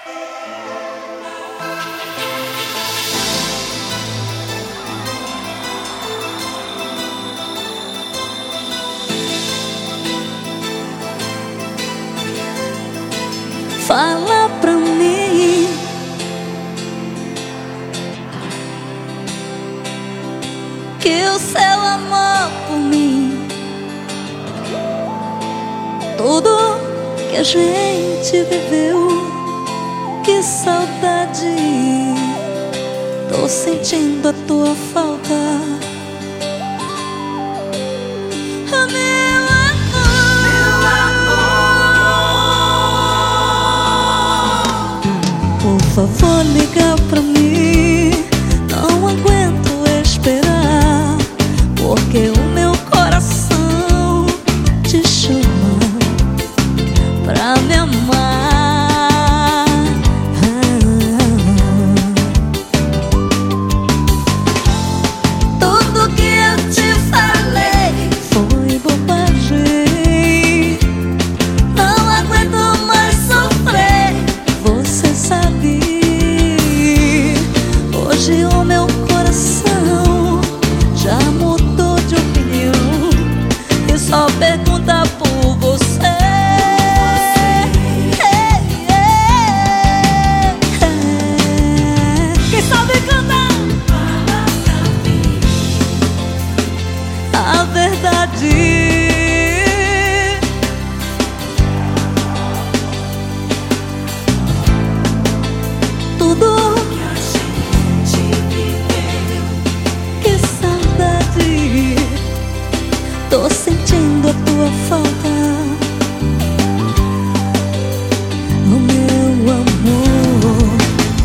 Fala pra mim que o céu amou por mim tudo que a gente viveu. Que saudade, tô sentindo a tua falta. Meu amor, por favor, liga pra mim. Não aguento esperar, porque o meu coração te chama pra me amar. Tudo que eu te falei foi bobagem. Não aguento mais sofrer, você sabe. Hoje o meu coração já mudou de opinião e só pergunta por você. Quem sabe cantar a verdade? Tudo que saudade, tô sentindo a tua falta. O meu amor,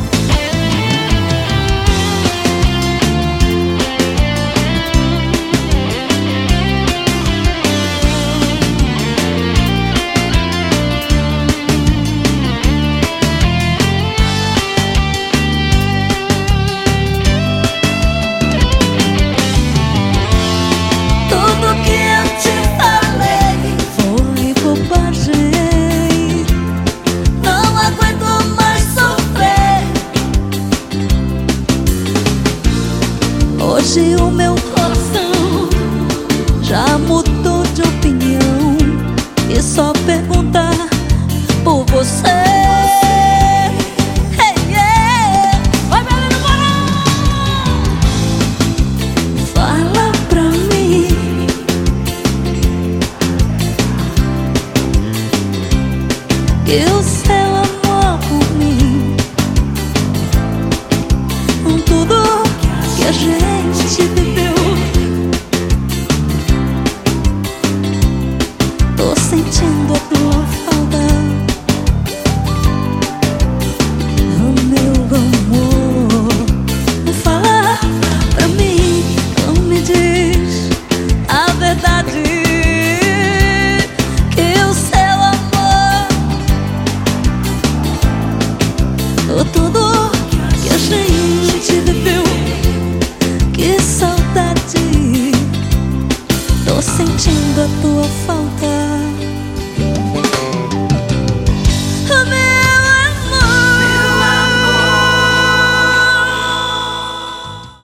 tudo que eu te falei foi bobagem. Não aguento mais sofrer. Hoje o meu coração já mudou de opinião e só pergunta por você. Vai, Belém, moral! Fala pra mim que o céu amou por mim tudo que a gente viveu. Tô sentindo